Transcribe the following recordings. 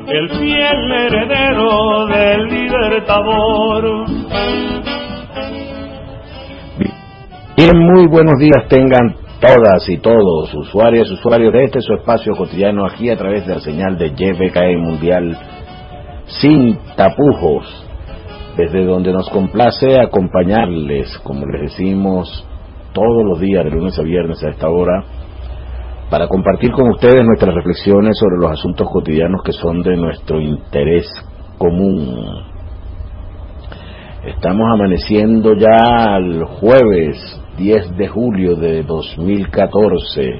el fiel heredero del Libertador. Bien, muy buenos días tengan todas y todos, usuarios de este su espacio cotidiano aquí a través de la señal de YBKE Mundial sin tapujos, desde donde nos complace acompañarles, como les decimos, todos los días, de lunes a viernes a esta hora, para compartir con ustedes nuestras reflexiones sobre los asuntos cotidianos que son de nuestro interés común. Estamos amaneciendo ya al jueves 10 de julio de 2014.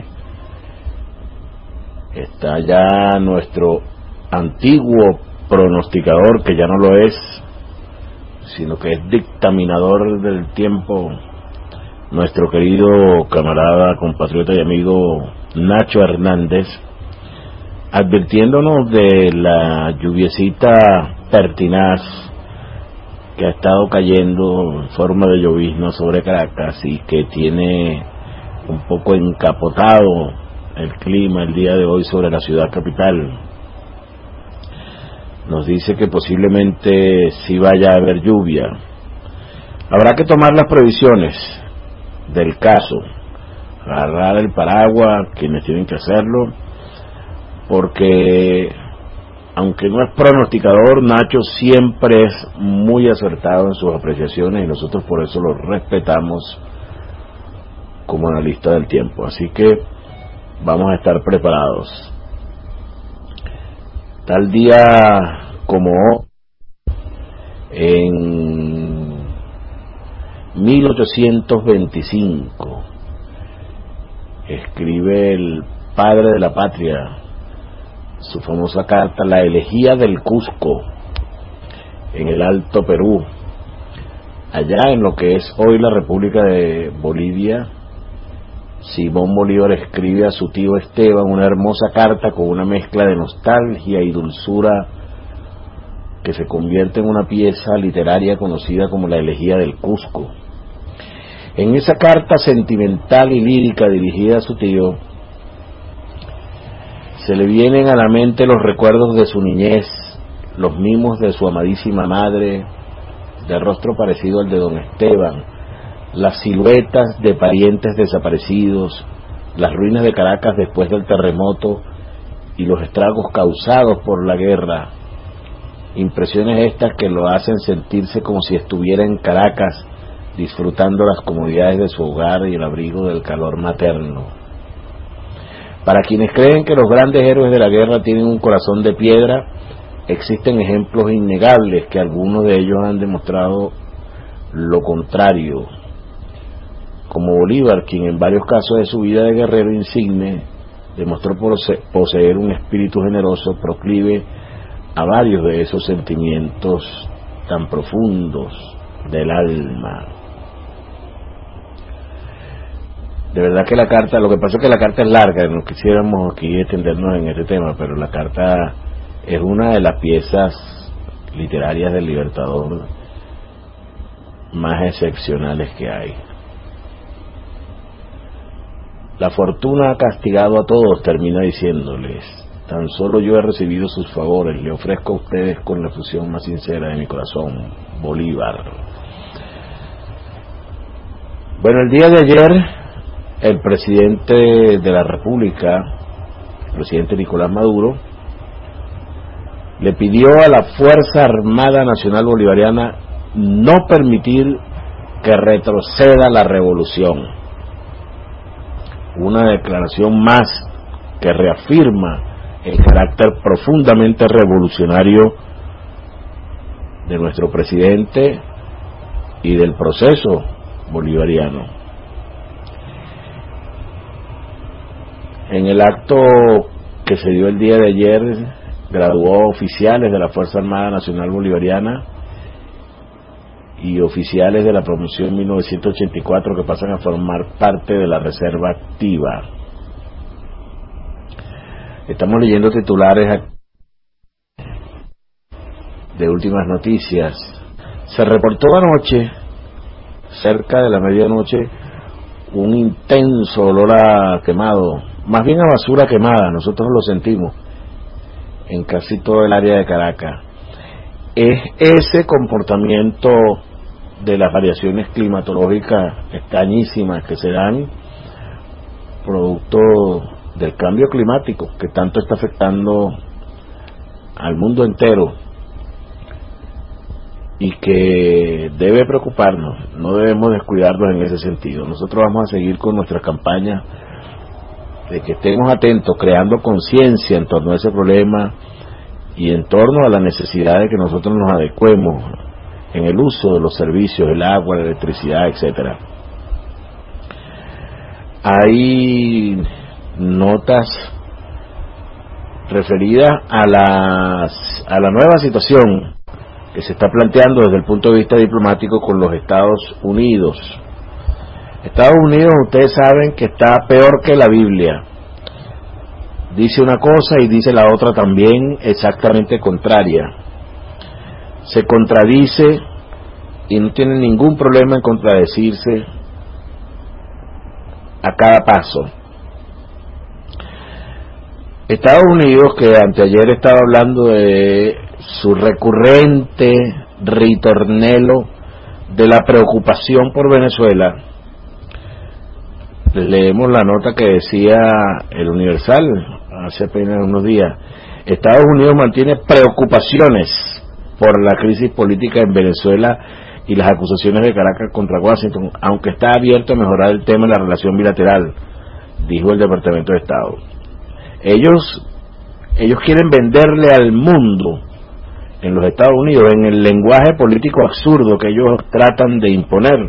Está ya nuestro antiguo pronosticador, que ya no lo es, sino que es dictaminador del tiempo, nuestro querido camarada, compatriota y amigo Nacho Hernández, advirtiéndonos de la lluviecita pertinaz que ha estado cayendo en forma de llovizna sobre Caracas y que tiene un poco encapotado el clima el día de hoy sobre la ciudad capital. Nos dice que posiblemente sí vaya a haber lluvia. Habrá que tomar las previsiones del caso, agarrar el paraguas quienes tienen que hacerlo, porque aunque no es pronosticador, Nacho siempre es muy acertado en sus apreciaciones y nosotros por eso lo respetamos como analista del tiempo. Así que vamos a estar preparados. Tal día como hoy, en 1825, escribe el padre de la patria su famosa carta, La Elegía del Cusco, en el Alto Perú, allá en lo que es hoy la República de Bolivia. Simón Bolívar escribe a su tío Esteban una hermosa carta con una mezcla de nostalgia y dulzura que se convierte en una pieza literaria conocida como La Elegía del Cusco. En esa carta sentimental y lírica dirigida a su tío, se le vienen a la mente los recuerdos de su niñez, los mimos de su amadísima madre, de rostro parecido al de don Esteban, las siluetas de parientes desaparecidos, las ruinas de Caracas después del terremoto y los estragos causados por la guerra. Impresiones estas que lo hacen sentirse como si estuviera en Caracas, disfrutando las comodidades de su hogar y el abrigo del calor materno. Para quienes creen que los grandes héroes de la guerra tienen un corazón de piedra, existen ejemplos innegables que algunos de ellos han demostrado lo contrario, como Bolívar, quien en varios casos de su vida de guerrero insigne demostró poseer un espíritu generoso proclive a varios de esos sentimientos tan profundos del alma. De verdad que la carta, lo que pasa es que la carta es larga, no quisiéramos aquí extendernos en este tema, pero la carta es una de las piezas literarias del Libertador más excepcionales que hay. La fortuna ha castigado a todos, termina diciéndoles. Tan solo yo he recibido sus favores, le ofrezco a ustedes con la efusión más sincera de mi corazón, Bolívar. Bueno, el día de ayer, el presidente de la República, el presidente Nicolás Maduro, le pidió a la Fuerza Armada Nacional Bolivariana no permitir que retroceda la revolución. Una declaración más que reafirma el carácter profundamente revolucionario de nuestro presidente y del proceso bolivariano. En el acto que se dio el día de ayer, graduó oficiales de la Fuerza Armada Nacional Bolivariana y oficiales de la promoción 1984 que pasan a formar parte de la Reserva Activa. Estamos leyendo titulares de Últimas Noticias. Se reportó anoche, cerca de la medianoche, un intenso olor a quemado, más bien a basura quemada, nosotros lo sentimos, en casi todo el área de Caracas. Es ese comportamiento de las variaciones climatológicas extrañísimas que se dan producto del cambio climático que tanto está afectando al mundo entero y que debe preocuparnos. No debemos descuidarnos en ese sentido. Nosotros vamos a seguir con nuestra campaña de que estemos atentos, creando conciencia en torno a ese problema y en torno a la necesidad de que nosotros nos adecuemos en el uso de los servicios, el agua, la electricidad, etcétera. Hay notas referidas a la nueva situación que se está planteando desde el punto de vista diplomático con los Estados Unidos. Estados Unidos, ustedes saben que está peor que la Biblia. Dice una cosa y dice la otra también exactamente contraria. Se contradice y no tiene ningún problema en contradecirse a cada paso. Estados Unidos, que anteayer estaba hablando de su recurrente ritornelo de la preocupación por Venezuela, leemos la nota que decía el Universal hace apenas unos días. Estados Unidos mantiene preocupaciones por la crisis política en Venezuela y las acusaciones de Caracas contra Washington, aunque está abierto a mejorar el tema de la relación bilateral, dijo el Departamento de Estado. Ellos quieren venderle al mundo, en los Estados Unidos, en el lenguaje político absurdo que ellos tratan de imponer,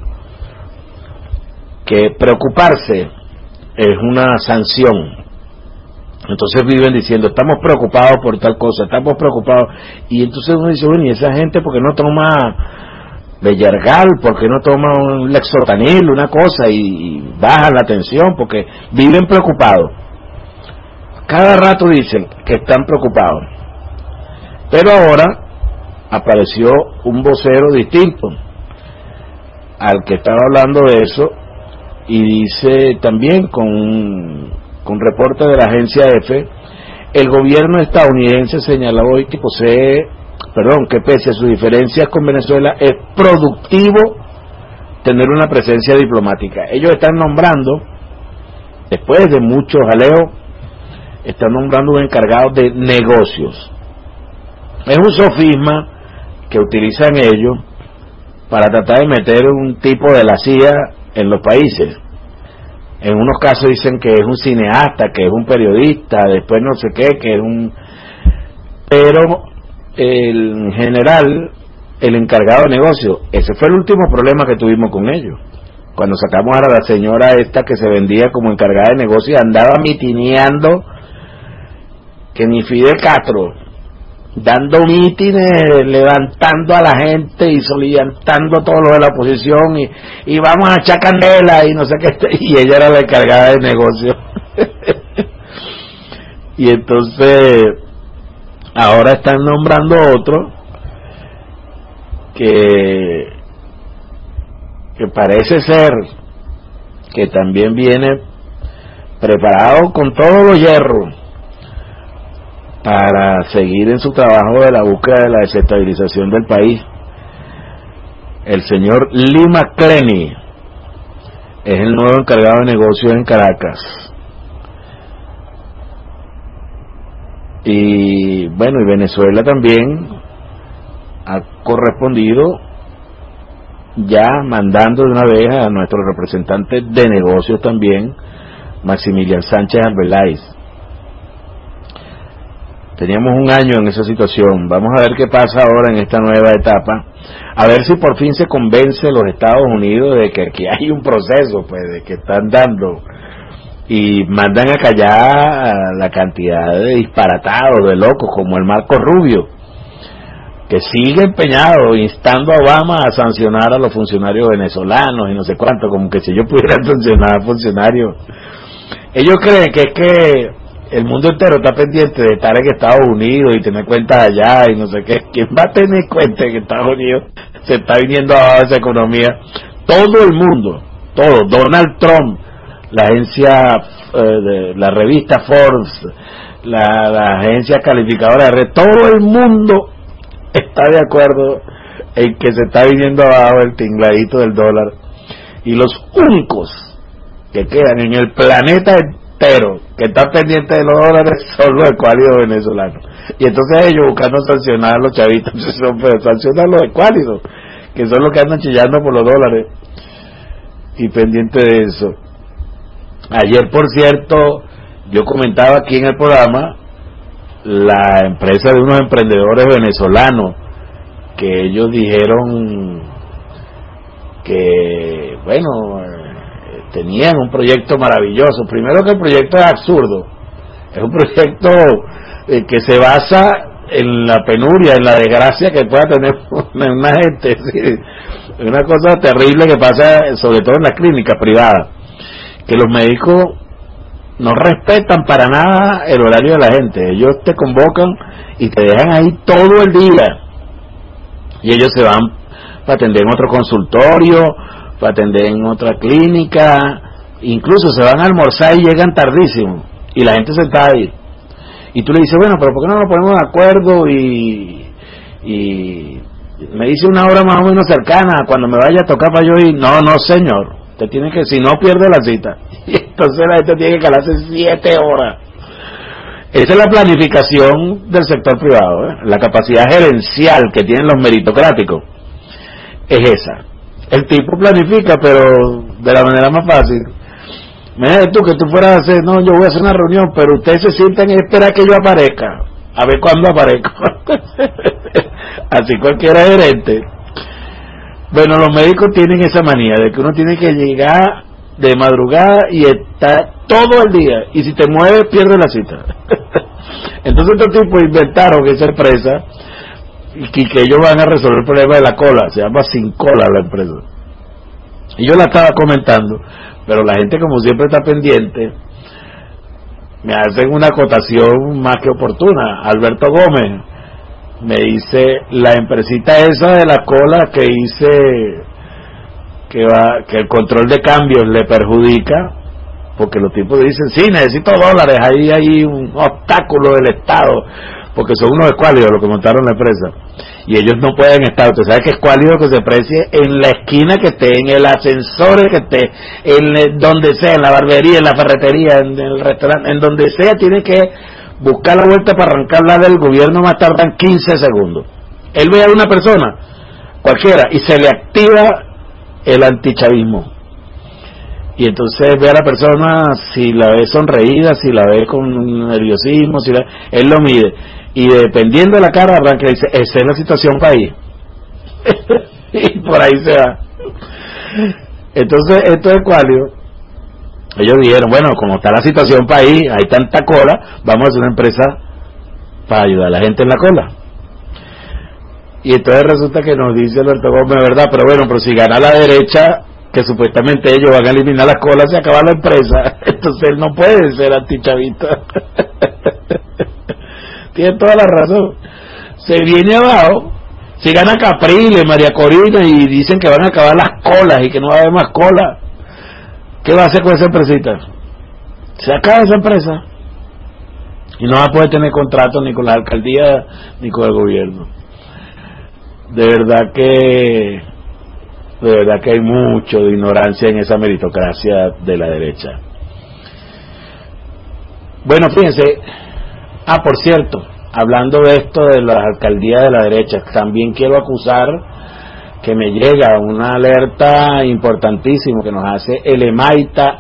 que preocuparse es una sanción. Entonces viven diciendo, estamos preocupados por tal cosa, estamos preocupados, y entonces uno dice, bueno, ¿y esa gente por qué no toma Bellargal, por qué no toma un Lexotanil, una cosa, y baja la tensión? Porque viven preocupados. Cada rato dicen que están preocupados. Pero ahora apareció un vocero distinto al que estaba hablando de eso, y dice también con reporte de la agencia EFE, el gobierno estadounidense señaló hoy que que pese a sus diferencias con Venezuela, es productivo tener una presencia diplomática. Ellos están nombrando, después de mucho jaleo, están nombrando un encargado de negocios. Es un sofisma que utilizan ellos para tratar de meter un tipo de la CIA en los países. En unos casos dicen que es un cineasta, que es un periodista, después no sé qué, que es un... Pero en general, el encargado de negocio, ese fue el último problema que tuvimos con ellos. Cuando sacamos a la señora esta que se vendía como encargada de negocio y andaba mitineando que ni Fidel Castro, dando mítines, levantando a la gente y soliviantando todo lo de la oposición y vamos a echar candela y no sé qué, y ella era la encargada de negocio. Y entonces ahora están nombrando otro que parece ser que también viene preparado con todos los hierros para seguir en su trabajo de la búsqueda de la desestabilización del país. El señor Lee McClenny es el nuevo encargado de negocios en Caracas. Y bueno, y Venezuela también ha correspondido ya mandando de una vez a nuestro representante de negocios también, Maximilian Sánchez Arbeláez. Teníamos un año en esa situación. Vamos a ver qué pasa ahora en esta nueva etapa, a ver si por fin se convence a los Estados Unidos de que aquí hay un proceso, pues, de que están dando, y mandan a callar a la cantidad de disparatados, de locos, como el Marco Rubio, que sigue empeñado instando a Obama a sancionar a los funcionarios venezolanos y no sé cuánto, como que si yo pudiera sancionar a funcionarios. Ellos creen que es que el mundo entero está pendiente de estar en Estados Unidos y tener cuentas allá y no sé qué. ¿Quién va a tener cuenta que Estados Unidos se está viniendo abajo esa economía? Todo el mundo, todo. Donald Trump, la agencia, la revista Forbes, la agencia calificadora de red, todo el mundo está de acuerdo en que se está viniendo abajo el tingladito del dólar, y los únicos que quedan en el planeta entero que están pendientes de los dólares son los ecuálidos venezolanos. Y entonces ellos buscando sancionar a los chavitos, sancionar a los ecuálidos, que son los que andan chillando por los dólares y pendientes de eso. Ayer, por cierto, yo comentaba aquí en el programa la empresa de unos emprendedores venezolanos que ellos dijeron que, bueno, tenían un proyecto maravilloso. Primero, que el proyecto es absurdo, es un proyecto que se basa en la penuria, en la desgracia que pueda tener una gente. Es decir, una cosa terrible que pasa sobre todo en las clínicas privadas, que los médicos no respetan para nada el horario de la gente. Ellos te convocan y te dejan ahí todo el día, y ellos se van para atender en otro consultorio, para atender en otra clínica, incluso se van a almorzar y llegan tardísimo, y la gente sentada ahí, y tú le dices, bueno, pero ¿por qué no nos ponemos de acuerdo y me dice una hora más o menos cercana cuando me vaya a tocar para yo ir? No, señor, usted tiene que, si no, pierde la cita. Y entonces la gente tiene que calarse 7 horas. Esa es la planificación del sector privado, ¿eh? La capacidad gerencial que tienen los meritocráticos es esa. El tipo planifica, pero de la manera más fácil. Mira tú, que tú fueras a hacer, no, yo voy a hacer una reunión, pero ustedes se sientan y esperan que yo aparezca, a ver cuándo aparezco. Así cualquiera gerente. Bueno, los médicos tienen esa manía de que uno tiene que llegar de madrugada y estar todo el día, y si te mueves pierdes la cita. Entonces estos tipos inventaron esa empresa y que ellos van a resolver el problema de la cola. Se llama Sin Cola la empresa, y yo la estaba comentando, pero la gente, como siempre, está pendiente. Me hacen una acotación más que oportuna. Alberto Gómez me dice, la empresita esa de la cola que dice que el control de cambios le perjudica, porque los tipos dicen, sí, necesito dólares, ahí hay un obstáculo del Estado, porque son unos escuálidos los que montaron la empresa, y ellos no pueden estar. Usted sabe que escuálido que se precie en la esquina que esté, en el ascensor que esté, donde sea, en la barbería, en la ferretería, en el restaurante, en donde sea, tiene que buscar la vuelta para arrancarla del gobierno, más tardan 15 segundos. Él ve a una persona, cualquiera, y se le activa el antichavismo. Y entonces ve a la persona, si la ve sonreída, si la ve con nerviosismo, él lo mide. Y dependiendo de la cara, arranca y dice, esa es la situación país. Y por ahí se va. Entonces, esto es cuálido. Ellos dijeron, bueno, como está la situación país, hay tanta cola, vamos a hacer una empresa para ayudar a la gente en la cola. Y entonces resulta que nos dice Alberto Gómez, verdad, pero bueno, pero si gana la derecha, que supuestamente ellos van a eliminar las colas, se acaba la empresa. Entonces él no puede ser antichavista. Tiene toda la razón. Se viene abajo, si gana Capriles, María Corina, y dicen que van a acabar las colas y que no va a haber más colas, ¿qué va a hacer con esa empresita? Se acaba esa empresa y no va a poder tener contrato ni con la alcaldía ni con el gobierno. De verdad que hay mucho de ignorancia en esa meritocracia de la derecha. Bueno, fíjense, por cierto, hablando de esto de las alcaldías de la derecha, también quiero acusar que me llega una alerta importantísima que nos hace el Emaita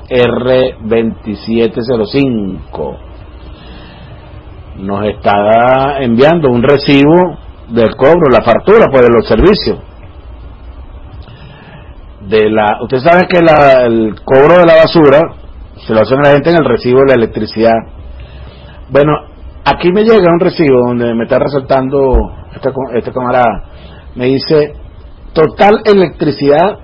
R2705. Nos está enviando un recibo del cobro, la factura pues de los servicios. Usted sabe que el cobro de la basura se lo hacen a la gente en el recibo de la electricidad. Bueno, aquí me llega un recibo donde me está resaltando este camarada, me dice total electricidad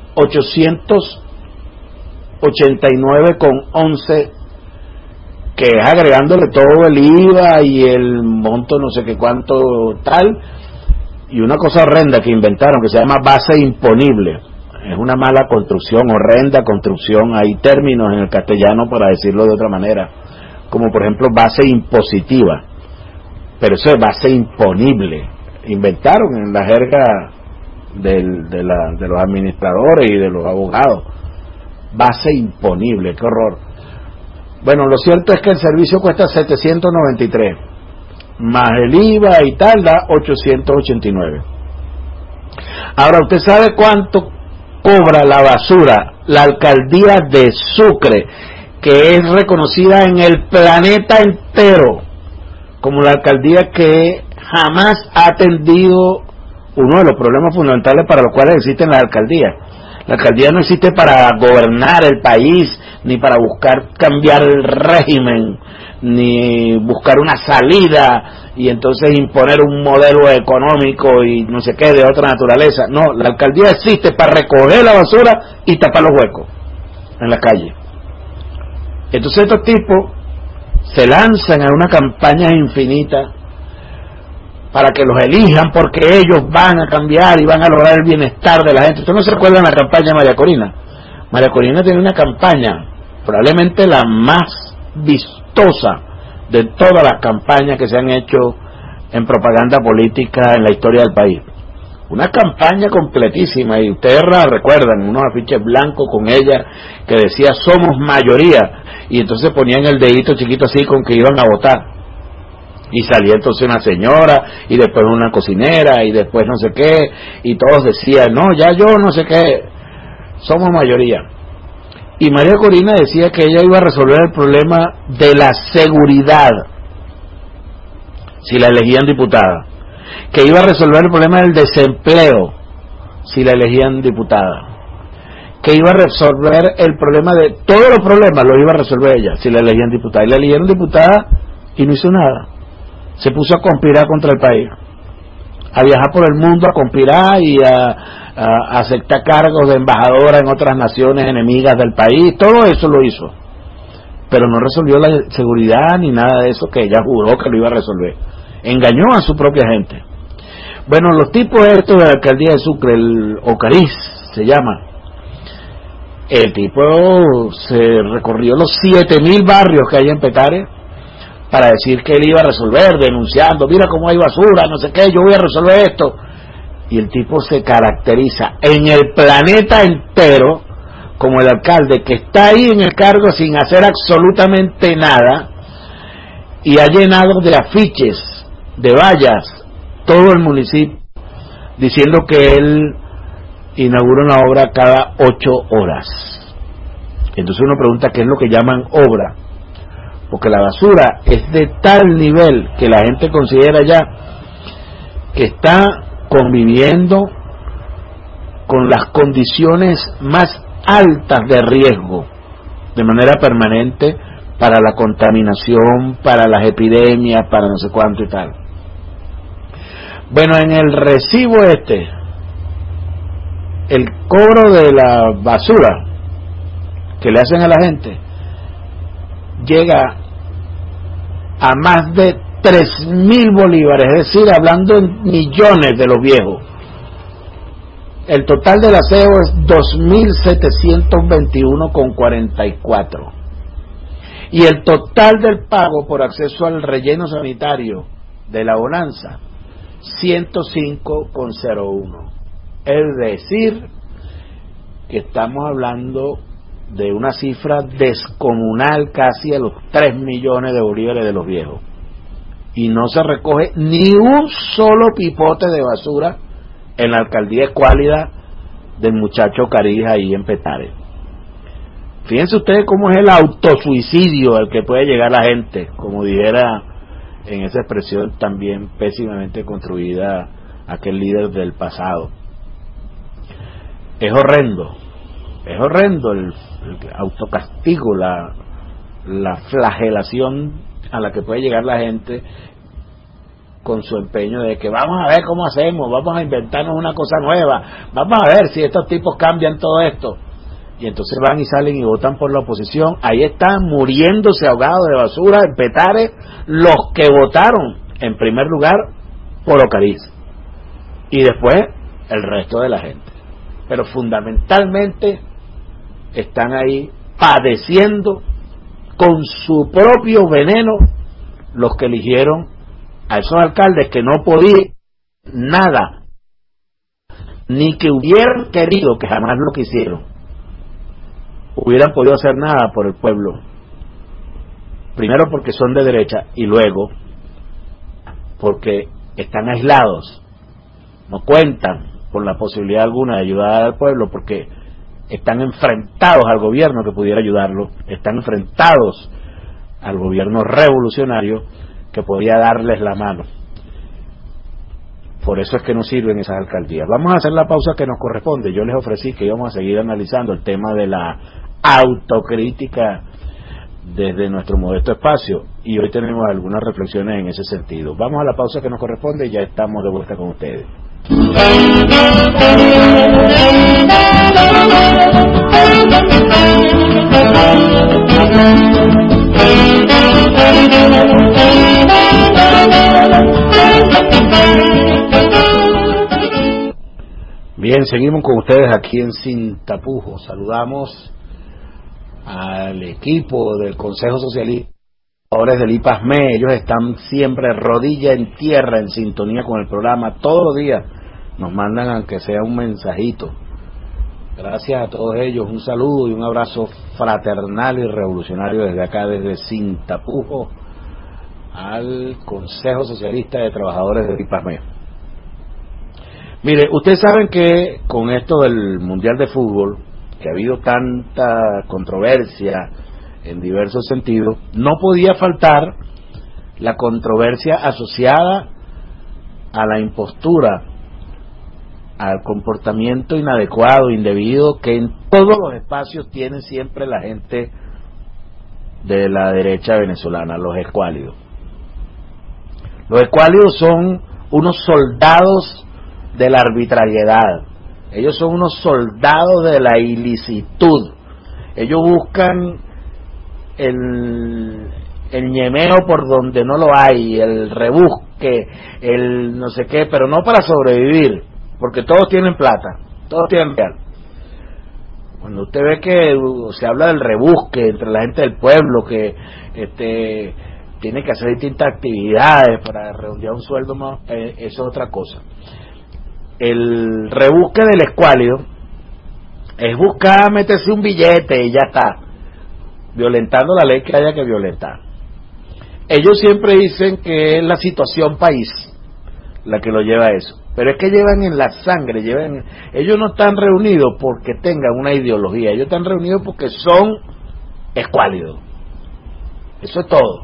889,11, que es agregándole todo el IVA y el monto no sé qué cuánto tal, y una cosa horrenda que inventaron que se llama base imponible. Es una mala construcción, horrenda construcción, hay términos en el castellano para decirlo de otra manera, como por ejemplo base impositiva, pero eso es base imponible. Inventaron en la jerga de los administradores y de los abogados, base imponible, qué horror. Bueno, lo cierto es que el servicio cuesta 793, más el IVA y tal, da 889. Ahora, ¿usted sabe cuánto cobra la basura la alcaldía de Sucre, que es reconocida en el planeta entero como la alcaldía que jamás ha atendido uno de los problemas fundamentales para los cuales existen las alcaldías? La alcaldía no existe para gobernar el país, ni para buscar cambiar el régimen, ni buscar una salida y entonces imponer un modelo económico y no sé qué de otra naturaleza. No, la alcaldía existe para recoger la basura y tapar los huecos en la calle. Entonces estos tipos se lanzan a una campaña infinita para que los elijan, porque ellos van a cambiar y van a lograr el bienestar de la gente. ¿Usted no se recuerda la campaña de María Corina? María Corina tiene una campaña, probablemente la más vistosa de todas las campañas que se han hecho en propaganda política en la historia del país. Una campaña completísima, y ustedes la recuerdan, unos afiches blancos con ella que decía "somos mayoría", y entonces ponían el dedito chiquito así con que iban a votar. Y salía entonces una señora, y después una cocinera, y después no sé qué, y todos decían, no, ya yo no sé qué, somos mayoría. Y María Corina decía que ella iba a resolver el problema de la seguridad si la elegían diputada, que iba a resolver el problema del desempleo si la elegían diputada, que iba a resolver el problema de todos los problemas, los iba a resolver ella si la elegían diputada. Y la eligieron diputada y no hizo nada. Se puso a conspirar contra el país, a viajar por el mundo a conspirar y a aceptar cargos de embajadora en otras naciones enemigas del país. Todo eso lo hizo, pero no resolvió la seguridad ni nada de eso que ella juró que lo iba a resolver. Engañó a su propia gente. Bueno, los tipos estos de la alcaldía de Sucre, el Ocariz se llama, el tipo se recorrió los 7.000 barrios que hay en Petare para decir que él iba a resolver, denunciando, mira cómo hay basura, no sé qué, yo voy a resolver esto. Y el tipo se caracteriza en el planeta entero como el alcalde que está ahí en el cargo sin hacer absolutamente nada, y ha llenado de afiches, de vallas, todo el municipio, diciendo que él inaugura una obra cada 8 horas. Entonces uno pregunta qué es lo que llaman obra, porque la basura es de tal nivel que la gente considera ya que está conviviendo con las condiciones más altas de riesgo de manera permanente para la contaminación, para las epidemias, para no sé cuánto y tal. Bueno, en el recibo el cobro de la basura que le hacen a la gente llega a más de 3.000 bolívares, es decir, hablando en millones de los viejos. El total del aseo es 2.721,44. Y el total del pago por acceso al relleno sanitario de la Bonanza, 105,01. Es decir, que estamos hablando de una cifra descomunal, casi a los 3 millones de bolívares de los viejos. Y no se recoge ni un solo pipote de basura en la alcaldía escuálida del muchacho Cariz ahí en Petare. Fíjense ustedes cómo es el autosuicidio al que puede llegar la gente, como dijera en esa expresión también pésimamente construida aquel líder del pasado. Es horrendo el autocastigo, la flagelación a la que puede llegar la gente con su empeño de que vamos a ver cómo hacemos, vamos a inventarnos una cosa nueva, vamos a ver si estos tipos cambian todo esto. Y entonces van y salen y votan por la oposición. Ahí están muriéndose ahogados de basura en Petare los que votaron en primer lugar por Ocariz y después el resto de la gente, pero fundamentalmente están ahí padeciendo con su propio veneno los que eligieron a esos alcaldes que no podían nada, ni que hubieran querido, que jamás lo quisieron, hubieran podido hacer nada por el pueblo. Primero porque son de derecha y luego porque están aislados, no cuentan con la posibilidad alguna de ayudar al pueblo porque están enfrentados al gobierno que pudiera ayudarlo, están enfrentados al gobierno revolucionario que podía darles la mano. Por eso es que no sirven esas alcaldías. Vamos a hacer la pausa que nos corresponde. Yo les ofrecí que íbamos a seguir analizando el tema de la autocrítica desde nuestro modesto espacio y hoy tenemos algunas reflexiones en ese sentido. Vamos a la pausa que nos corresponde y ya estamos de vuelta con ustedes. Bien, seguimos con ustedes aquí en Sin Tapujos. Saludamos al equipo del Consejo Socialista del IPASME. Ellos están siempre rodilla en tierra en sintonía con el programa. Todos los días nos mandan aunque sea un mensajito. Gracias a todos ellos, un saludo y un abrazo fraternal y revolucionario desde acá, desde Sin Tapujos, al Consejo Socialista de Trabajadores del IPASME. Mire, ustedes saben que con esto del Mundial de Fútbol, que ha habido tanta controversia en diversos sentidos, no podía faltar la controversia asociada a la impostura, al comportamiento inadecuado, indebido, que en todos los espacios tiene siempre la gente de la derecha venezolana, los escuálidos. Los escuálidos son unos soldados de la arbitrariedad, ellos son unos soldados de la ilicitud, ellos buscan el ñemeo por donde no lo hay, el rebusque, el no sé qué, pero no para sobrevivir, porque todos tienen plata, todos tienen real. Cuando usted ve que se habla del rebusque entre la gente del pueblo, que tiene que hacer distintas actividades para redondear un sueldo más, eso es otra cosa. El rebusque del escuálido es buscar meterse un billete y ya está, violentando la ley que haya que violentar. Ellos siempre dicen que es la situación país la que lo lleva a eso, pero es que llevan en la sangre, ellos no están reunidos porque tengan una ideología, ellos están reunidos porque son escuálidos. Eso es todo.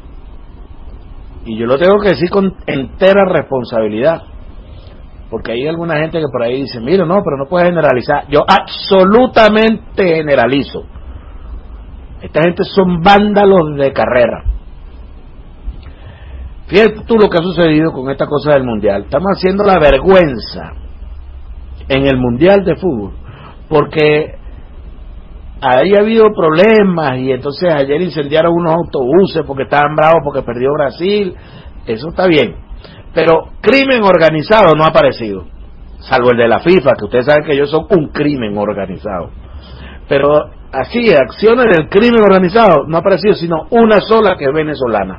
Y yo lo tengo que decir con entera responsabilidad, porque hay alguna gente que por ahí dice, mira, no, pero no puedes generalizar. Yo absolutamente generalizo. Esta gente son vándalos de carrera. Fíjate tú lo que ha sucedido con esta cosa del mundial. Estamos haciendo la vergüenza en el mundial de fútbol, porque ahí ha habido problemas y entonces ayer incendiaron unos autobuses porque estaban bravos porque perdió Brasil. Eso está bien, pero crimen organizado no ha aparecido, salvo el de la FIFA, que ustedes saben que ellos son un crimen organizado. Pero así, acciones del crimen organizado no ha aparecido sino una sola, que es venezolana.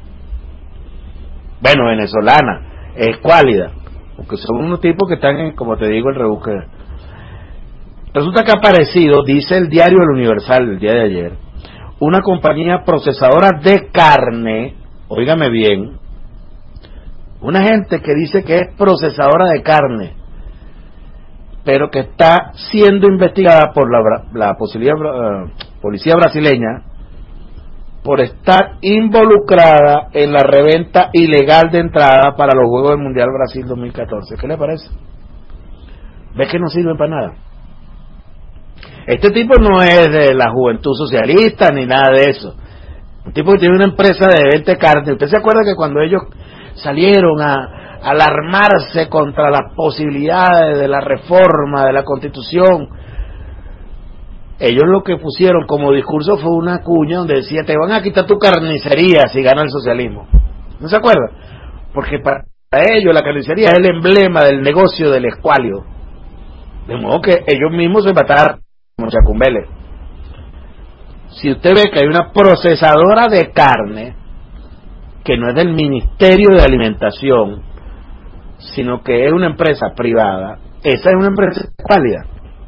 Bueno, venezolana, es escuálida, porque son unos tipos que están en, como te digo, el rebusque. Resulta que ha aparecido, dice el diario El Universal el día de ayer, una compañía procesadora de carne, óigame bien, una gente que dice que es procesadora de carne, pero que está siendo investigada por la policía brasileña por estar involucrada en la reventa ilegal de entrada para los Juegos del Mundial Brasil 2014. ¿Qué le parece? ¿Ves que no sirven para nada? Este tipo no es de la Juventud Socialista ni nada de eso. Un tipo que tiene una empresa de venta de carne. ¿Usted se acuerda que cuando ellos salieron a alarmarse contra las posibilidades de la reforma de la Constitución, ellos lo que pusieron como discurso fue una cuña donde decía, te van a quitar tu carnicería si gana el socialismo? ¿No se acuerda? Porque para ellos la carnicería es el emblema del negocio del escuálio, de modo que ellos mismos se mataron como Chacumbeles. si usted ve que hay una procesadora de carne que no es del Ministerio de Alimentación, sino que es una empresa privada, esa es una empresa válida.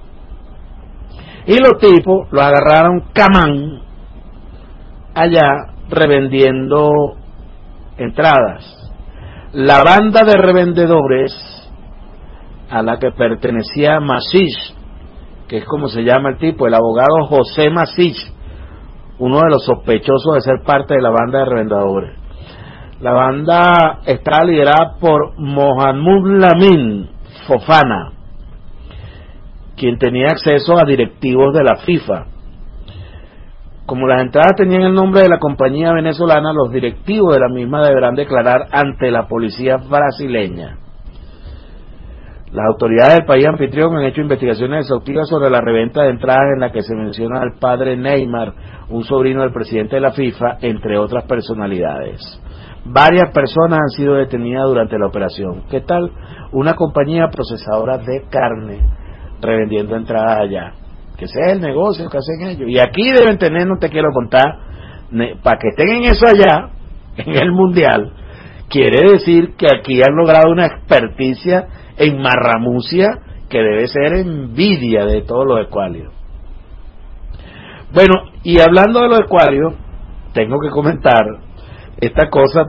Y los tipos lo agarraron camán allá revendiendo entradas. La banda de revendedores a la que pertenecía Masich, que es como se llama el tipo, el abogado José Masich, uno de los sospechosos de ser parte de la banda de revendedores. La banda está liderada por Mohamed Lamin Fofana, quien tenía acceso a directivos de la FIFA. Como las entradas tenían el nombre de la compañía venezolana, los directivos de la misma deberán declarar ante la policía brasileña. Las autoridades del país anfitrión han hecho investigaciones exhaustivas sobre la reventa de entradas en la que se menciona al padre Neymar, un sobrino del presidente de la FIFA, entre otras personalidades. Varias personas han sido detenidas durante la operación. ¿Qué tal una compañía procesadora de carne revendiendo entradas allá? Que ese es el negocio que hacen ellos. Y aquí deben tener, no te quiero contar, para que estén en eso allá, en el mundial, quiere decir que aquí han logrado una experticia en marramucia que debe ser envidia de todos los ecualios. Bueno, y hablando de los ecualios, tengo que comentar esta cosa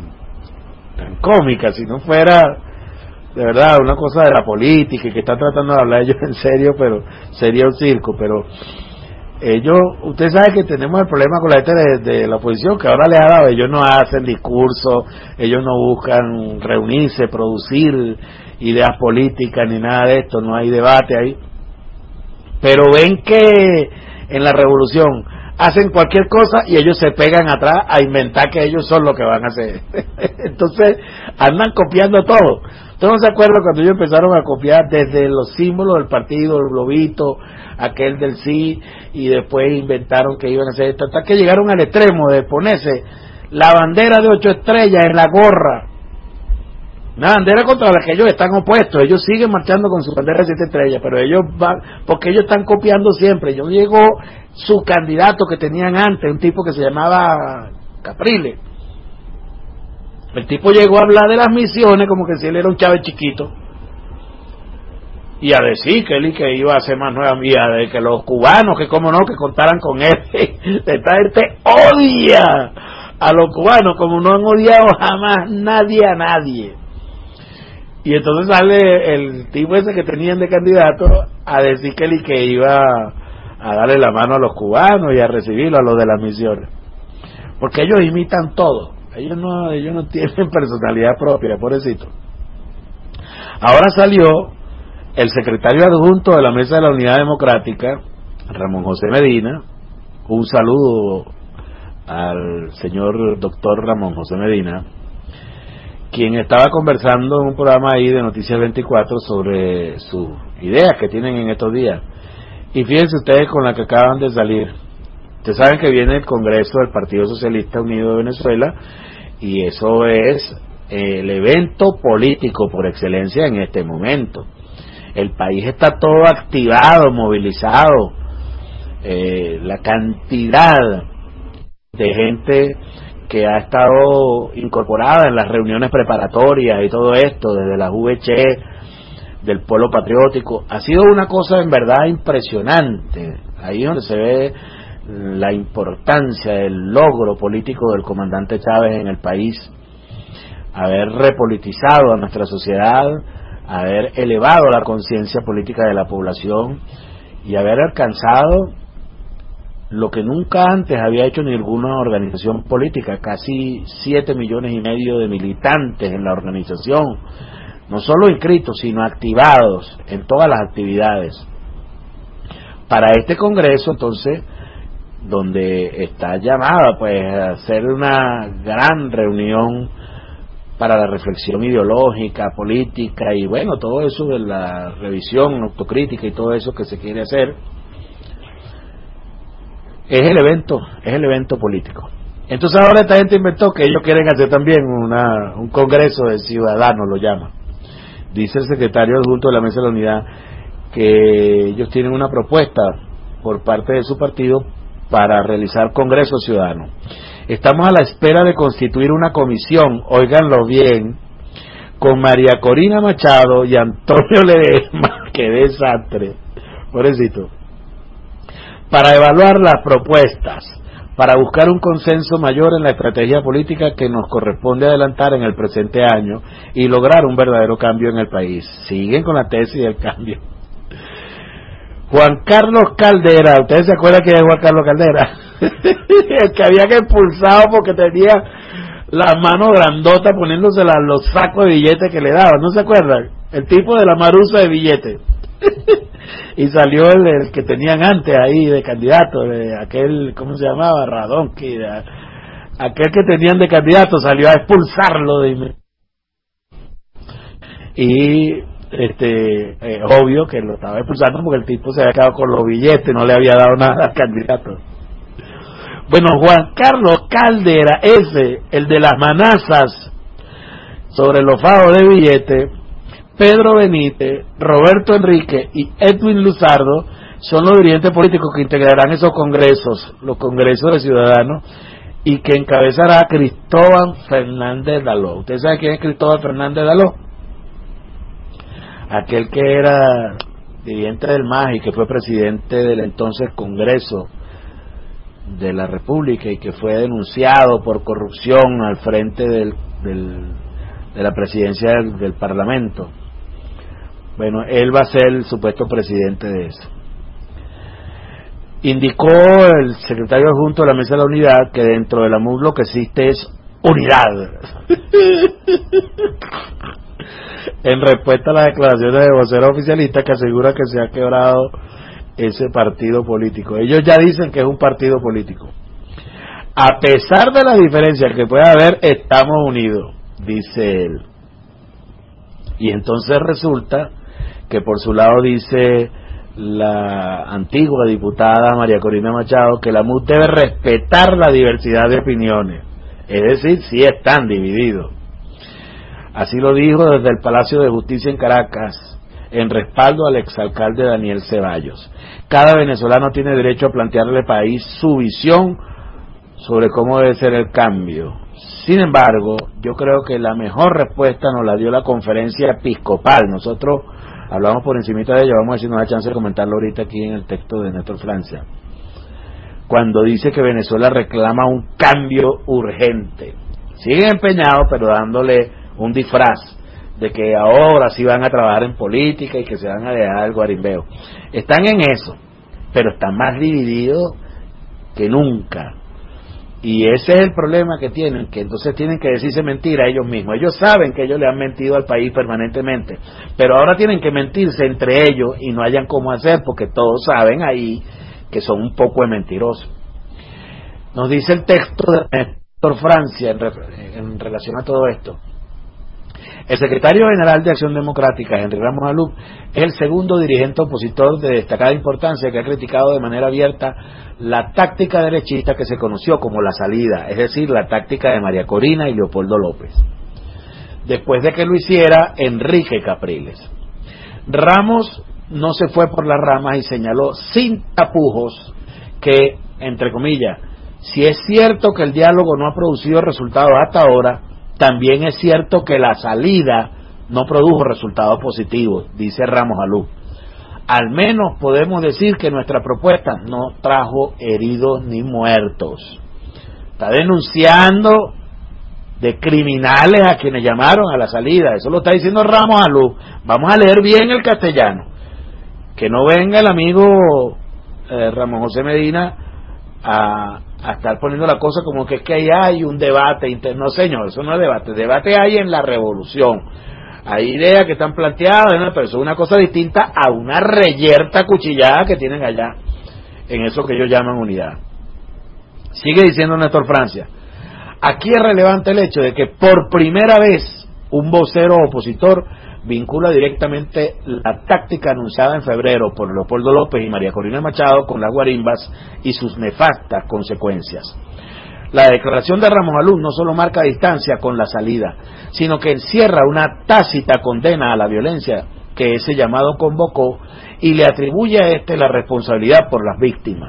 tan cómica, si no fuera de verdad una cosa de la política y que están tratando de hablar ellos en serio, pero sería un circo. Pero ellos, usted sabe que tenemos el problema con la gente de la oposición, que ahora les ha dado, ellos no hacen discursos, ellos no buscan reunirse, producir ideas políticas ni nada de esto, no hay debate ahí, pero ven que en la revolución hacen cualquier cosa y ellos se pegan atrás a inventar que ellos son lo que van a hacer. Entonces andan copiando todo. ¿Usted no se acuerda cuando ellos empezaron a copiar desde los símbolos del partido, el globito, aquel del sí, y después inventaron que iban a hacer esto, hasta que llegaron al extremo de ponerse la bandera de 8 estrellas en la gorra? Una bandera contra la que ellos están opuestos. Ellos siguen marchando con su bandera de 7 estrellas, pero ellos van, porque ellos están copiando siempre. Yo llegó su candidato que tenían antes, un tipo que se llamaba Capriles. El tipo llegó a hablar de las misiones como que si él era un Chávez chiquito, y a decir que él que iba a hacer más nueva vía, de que los cubanos, que cómo no, que contaran con él. Esta gente odia a los cubanos como no han odiado jamás nadie a nadie. Y entonces sale el tipo ese que tenían de candidato a decir que él que iba a darle la mano a los cubanos y a recibirlo, a los de las misiones, porque ellos imitan todo. Ellos no tienen personalidad propia, pobrecito. Ahora salió el secretario adjunto de la Mesa de la Unidad Democrática, Ramón José Medina. Un saludo al señor doctor Ramón José Medina, quien estaba conversando en un programa ahí de Noticias 24 sobre sus ideas que tienen en estos días. Y fíjense ustedes con la que acaban de salir. Ustedes saben que viene el Congreso del Partido Socialista Unido de Venezuela, y eso es el evento político por excelencia en este momento. El país está todo activado, movilizado. La cantidad de gente que ha estado incorporada en las reuniones preparatorias y todo esto, desde la VC, del Polo Patriótico, ha sido una cosa en verdad impresionante. Ahí es donde se ve la importancia del logro político del comandante Chávez en el país, haber repolitizado a nuestra sociedad, haber elevado la conciencia política de la población y haber alcanzado lo que nunca antes había hecho ninguna organización política, casi 7,5 millones de militantes en la organización, no solo inscritos, sino activados en todas las actividades. Para este congreso, entonces, donde está llamada pues a hacer una gran reunión para la reflexión ideológica, política y bueno, todo eso de la revisión autocrítica y todo eso que se quiere hacer, es el evento político. Entonces ahora esta gente inventó que ellos quieren hacer también un congreso de ciudadanos, lo llaman. Dice el secretario adjunto de la Mesa de la Unidad que ellos tienen una propuesta por parte de su partido para realizar Congreso Ciudadano. Estamos a la espera de constituir una comisión, óiganlo bien, con María Corina Machado y Antonio Ledesma, qué desastre, pobrecito, para evaluar las propuestas, para buscar un consenso mayor en la estrategia política que nos corresponde adelantar en el presente año y lograr un verdadero cambio en el país. Siguen con la tesis del cambio. Juan Carlos Caldera, ¿ustedes se acuerdan quién es Juan Carlos Caldera? El que había que expulsado porque tenía las manos grandotas poniéndose los sacos de billetes que le daban, ¿no se acuerdan? El tipo de la maruza de billetes. Y salió el que tenían antes ahí de candidato, de aquel, ¿cómo se llamaba? Radonqui, aquel que tenían de candidato salió a expulsarlo de y obvio que lo estaba expulsando porque el tipo se había quedado con los billetes, no le había dado nada al candidato. Bueno, Juan Carlos Caldera, ese, el de las manazas sobre los fajos de billetes, Pedro Benítez, Roberto Enrique y Edwin Luzardo son los dirigentes políticos que integrarán esos congresos, los congresos de ciudadanos, y que encabezará Cristóbal Fernández Daló. ¿Usted sabe quién es Cristóbal Fernández Daló? Aquel que era dirigente del MAS y que fue presidente del entonces Congreso de la República y que fue denunciado por corrupción al frente de la presidencia del Parlamento. Bueno, él va a ser el supuesto presidente de eso. Indicó el secretario adjunto de la Mesa de la Unidad que dentro de la MUD lo que existe es unidad. En respuesta a las declaraciones de vocero oficialista que asegura que se ha quebrado ese partido político. Ellos ya dicen que es un partido político. A pesar de las diferencias que pueda haber, estamos unidos, dice él. Y entonces resulta que por su lado dice la antigua diputada María Corina Machado que la MUD debe respetar la diversidad de opiniones, es decir, sí están divididos. Así lo dijo desde el Palacio de Justicia en Caracas, en respaldo al exalcalde Daniel Ceballos. Cada venezolano tiene derecho a plantearle al país su visión sobre cómo debe ser el cambio. Sin embargo, yo creo que la mejor respuesta nos la dio la conferencia episcopal. Nosotros hablamos por encimita de ello, vamos a ver si nos da chance de comentarlo ahorita aquí en el texto de Néstor Francia. Cuando dice que Venezuela reclama un cambio urgente. Siguen empeñados, pero dándole un disfraz de que ahora sí van a trabajar en política y que se van a dejar el guarimbeo. Están en eso, pero están más divididos que nunca. Y ese es el problema que tienen, que entonces tienen que decirse mentira a ellos mismos. Ellos saben que ellos le han mentido al país permanentemente, pero ahora tienen que mentirse entre ellos y no hayan cómo hacer, porque todos saben ahí que son un poco de mentirosos. Nos dice el texto de Néstor Francia en relación a todo esto. El secretario general de Acción Democrática, Henry Ramos Alú, es el segundo dirigente opositor de destacada importancia que ha criticado de manera abierta la táctica derechista que se conoció como la salida, es decir, la táctica de María Corina y Leopoldo López. Después de que lo hiciera Enrique Capriles. Ramos no se fue por las ramas y señaló sin tapujos que, entre comillas, si es cierto que el diálogo no ha producido resultados hasta ahora, también es cierto que la salida no produjo resultados positivos, dice Ramos Alú. Al menos podemos decir que nuestra propuesta no trajo heridos ni muertos. Está denunciando de criminales a quienes llamaron a la salida. Eso lo está diciendo Ramos Alú. Vamos a leer bien el castellano. Que no venga el amigo Ramón José Medina a estar poniendo la cosa como que es que ahí hay un debate interno. No, señor, eso no es debate. Debate hay en la revolución. Hay ideas que están planteadas, pero eso es una cosa distinta a una reyerta cuchillada que tienen allá en eso que ellos llaman unidad. Sigue diciendo Néstor Francia. Aquí es relevante el hecho de que por primera vez un vocero opositor vincula directamente la táctica anunciada en febrero por Leopoldo López y María Corina Machado con las guarimbas y sus nefastas consecuencias. La declaración de Ramos Alú no solo marca distancia con la salida, sino que encierra una tácita condena a la violencia que ese llamado convocó y le atribuye a la responsabilidad por las víctimas.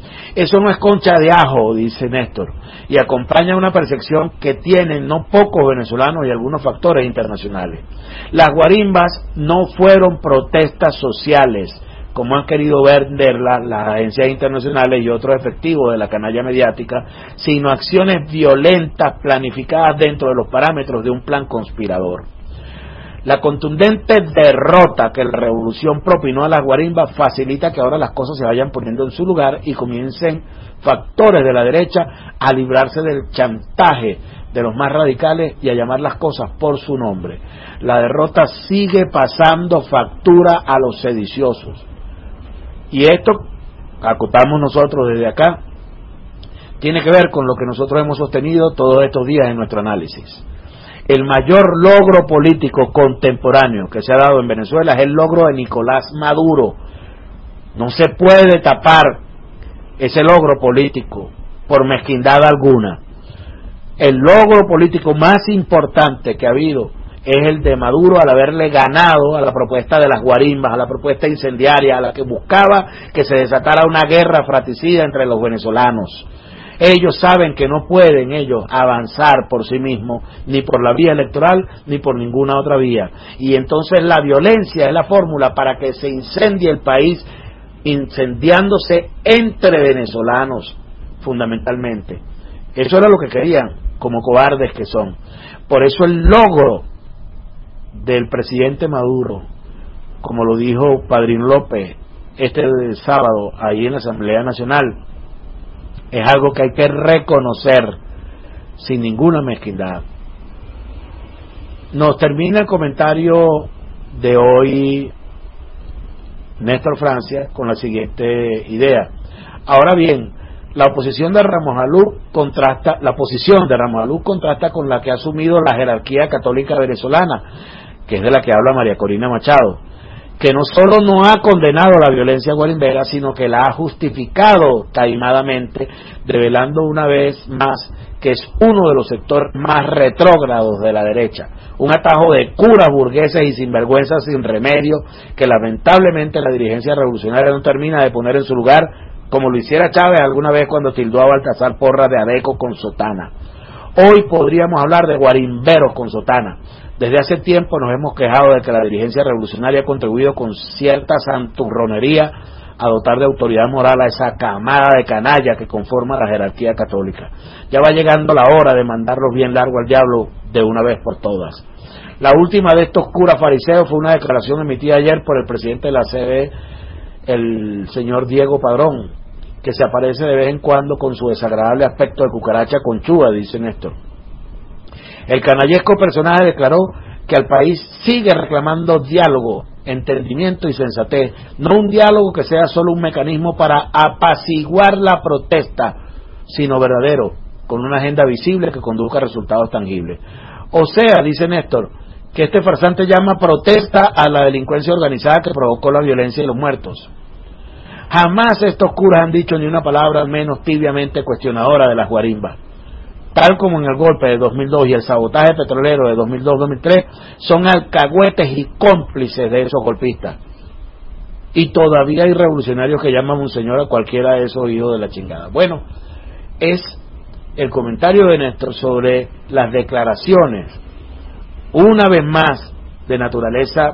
Eso no es concha de ajo, dice Néstor, y acompaña una percepción que tienen no pocos venezolanos y algunos factores internacionales. Las guarimbas no fueron protestas sociales, como han querido venderlas las agencias internacionales y otros efectivos de la canalla mediática, sino acciones violentas planificadas dentro de los parámetros de un plan conspirador. La contundente derrota que la revolución propinó a las guarimbas facilita que ahora las cosas se vayan poniendo en su lugar y comiencen factores de la derecha a librarse del chantaje de los más radicales y a llamar las cosas por su nombre. La derrota sigue pasando factura a los sediciosos. Y esto, acotamos nosotros desde acá, tiene que ver con lo que nosotros hemos sostenido todos estos días en nuestro análisis. El mayor logro político contemporáneo que se ha dado en Venezuela es el logro de Nicolás Maduro. No se puede tapar ese logro político por mezquindad alguna. El logro político más importante que ha habido es el de Maduro al haberle ganado a la propuesta de las guarimbas, a la propuesta incendiaria, a la que buscaba que se desatara una guerra fratricida entre los venezolanos. Ellos saben que no pueden ellos avanzar por sí mismos, ni por la vía electoral, ni por ninguna otra vía. Y entonces la violencia es la fórmula para que se incendie el país, incendiándose entre venezolanos, fundamentalmente. Eso era lo que querían, como cobardes que son. Por eso el logro del presidente Maduro, como lo dijo Padrín López este sábado ahí en la Asamblea Nacional, es algo que hay que reconocer sin ninguna mezquindad. Nos termina el comentario de hoy Néstor Francia con la siguiente idea. Ahora bien, la posición de Ramos Alú contrasta con la que ha asumido la jerarquía católica venezolana, que es de la que habla María Corina Machado, que no solo no ha condenado la violencia guarimbera, sino que la ha justificado taimadamente, revelando una vez más que es uno de los sectores más retrógrados de la derecha, un atajo de curas burgueses y sinvergüenzas sin remedio, que lamentablemente la dirigencia revolucionaria no termina de poner en su lugar, como lo hiciera Chávez alguna vez cuando tildó a Baltasar Porras de adeco con sotana. Hoy podríamos hablar de guarimberos con sotana. Desde hace tiempo nos hemos quejado de que la dirigencia revolucionaria ha contribuido con cierta santurronería a dotar de autoridad moral a esa camada de canalla que conforma la jerarquía católica. Ya va llegando la hora de mandarlos bien largo al diablo de una vez por todas. La última de estos curas fariseos fue una declaración emitida ayer por el presidente de la CB, el señor Diego Padrón, que se aparece de vez en cuando con su desagradable aspecto de cucaracha conchuda, dice Néstor. El canallesco personaje declaró que al país sigue reclamando diálogo, entendimiento y sensatez, no un diálogo que sea solo un mecanismo para apaciguar la protesta, sino verdadero, con una agenda visible que conduzca a resultados tangibles. O sea, dice Néstor, que este farsante llama protesta a la delincuencia organizada que provocó la violencia y los muertos. Jamás estos curas han dicho ni una palabra al menos tibiamente cuestionadora de las guarimbas. Tal como en el golpe de 2002 y el sabotaje petrolero de 2002-2003, son alcahuetes y cómplices de esos golpistas. Y todavía hay revolucionarios que llaman monseñor a cualquiera de esos hijos de la chingada. Bueno, es el comentario de Néstor sobre las declaraciones, una vez más, de naturaleza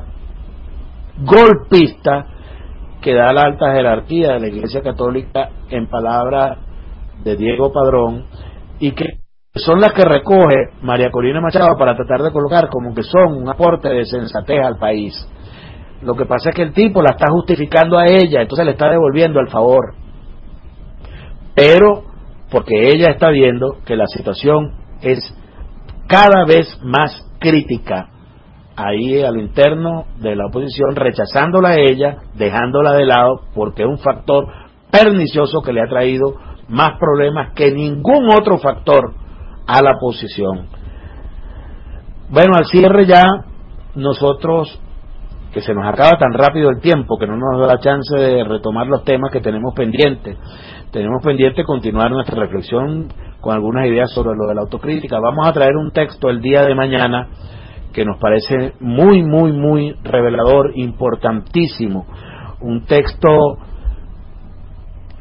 golpista, que da la alta jerarquía de la Iglesia Católica, en palabras de Diego Padrón, y que son las que recoge María Corina Machado para tratar de colocar como que son un aporte de sensatez al país. Lo que pasa es que el tipo la está justificando a ella, entonces le está devolviendo el favor, pero porque ella está viendo que la situación es cada vez más crítica ahí a lo interno de la oposición, rechazándola a ella, dejándola de lado, porque es un factor pernicioso que le ha traído más problemas que ningún otro factor a la oposición. Bueno, al cierre ya, nosotros, que se nos acaba tan rápido el tiempo que no nos da la chance de retomar los temas que tenemos pendientes continuar nuestra reflexión con algunas ideas sobre lo de la autocrítica. Vamos a traer un texto el día de mañana que nos parece muy, muy, muy revelador, importantísimo, un texto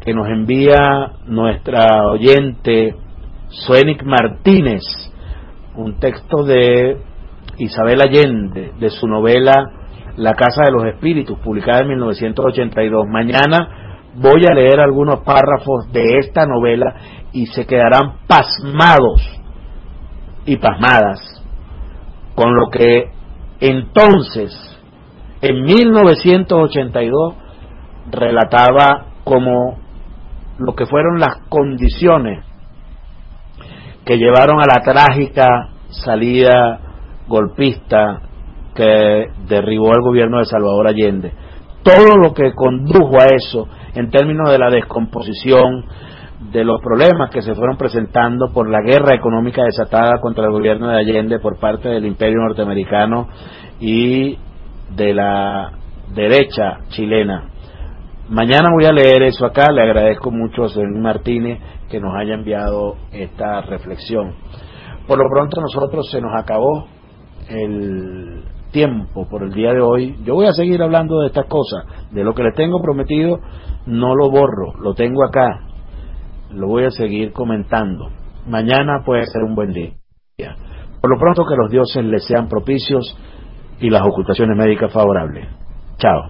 que nos envía nuestra oyente Suenic Martínez, un texto de Isabel Allende, de su novela La Casa de los Espíritus, publicada en 1982. Mañana voy a leer algunos párrafos de esta novela y se quedarán pasmados y pasmadas con lo que entonces, en 1982, relataba como lo que fueron las condiciones que llevaron a la trágica salida golpista que derribó el gobierno de Salvador Allende. Todo lo que condujo a eso en términos de la descomposición, de los problemas que se fueron presentando por la guerra económica desatada contra el gobierno de Allende por parte del imperio norteamericano y de la derecha chilena. Mañana voy a leer eso acá. Le agradezco mucho a Suenic Martínez que nos haya enviado esta reflexión. Por lo pronto nosotros se nos acabó el tiempo por el día de hoy. Yo voy a seguir hablando de estas cosas, de lo que les tengo prometido no lo borro, lo tengo acá, lo voy a seguir comentando. Mañana puede ser un buen día. Por lo pronto que los dioses les sean propicios y las ocultaciones médicas favorables. Chao.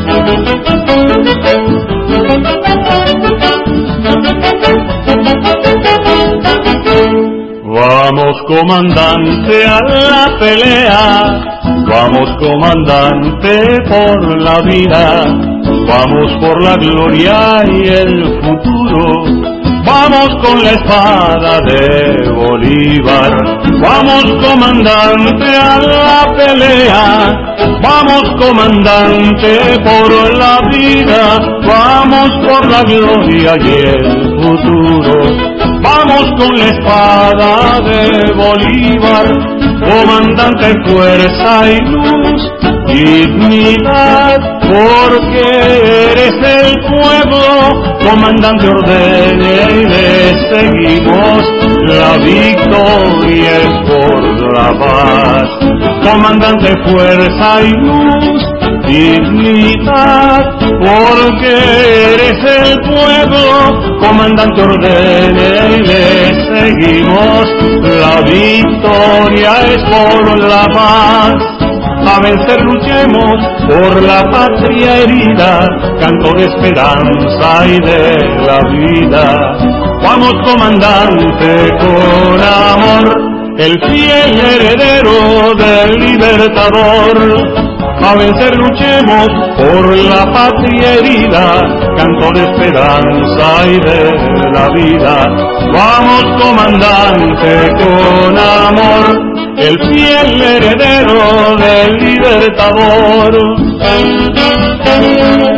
Vamos, comandante, a la pelea. Vamos, comandante, por la vida. Vamos por la gloria y el futuro. Vamos con la espada de Bolívar. Vamos, comandante, a la pelea. Vamos, comandante, por la vida. Vamos por la gloria y el futuro. Vamos con la espada de Bolívar. Comandante, fuerza y luz, dignidad, porque eres el pueblo. Comandante, ordene y le seguimos, la victoria es por la paz. Comandante, fuerza y luz, dignidad, porque eres el pueblo. Comandante, ordene y le seguimos, la victoria es por la paz. A vencer luchemos por la patria herida, canto de esperanza y de la vida. Vamos, comandante, con amor, el fiel heredero del Libertador. A vencer luchemos por la patria herida, canto de esperanza y de la vida. Vamos, comandante, con amor, el fiel heredero del Libertador.